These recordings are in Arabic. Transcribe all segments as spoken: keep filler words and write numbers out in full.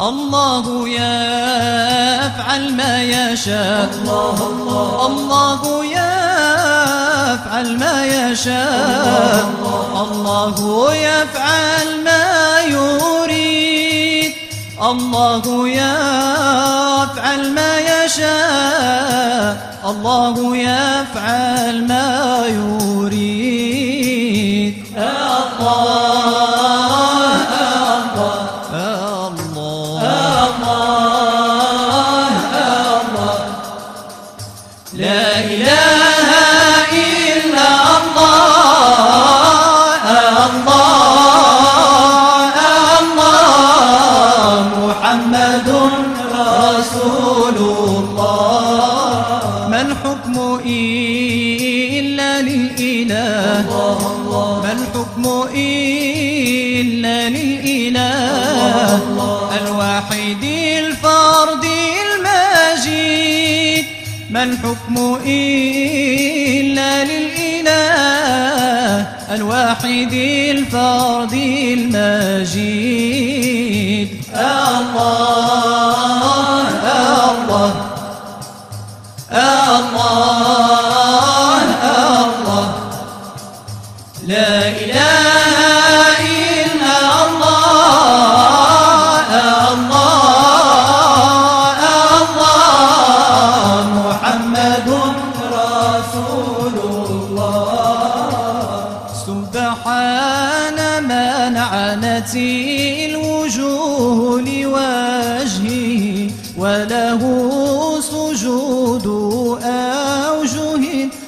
الله يفعل ما يشاء الله الله الله يفعل ما يشاء الله يفعل ما يريد الله يفعل ما يشاء الله يفعل ما يريد لا إله إلا الله الله الله محمد رسول الله ما الحكم إلا للإله ما الحكم إلا للإله الواحد الفرد المجيد ما الحكم إلا للإله الواحد الفرد المجيد الله الله الله الله لا إله إلا الله الله الله محمد رسول الله سبحان من عنت الوجوه لوجهه وله سجود أوجه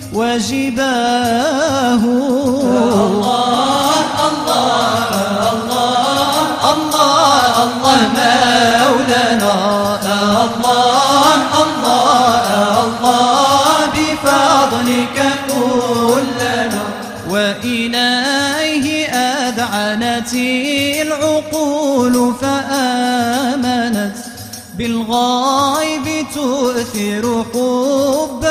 وجباه الله الله الله الله الله مولانا الله الله الله بفضلك كلنا وإليه أذعنت العقول فآمنت بالغيب تؤثر حب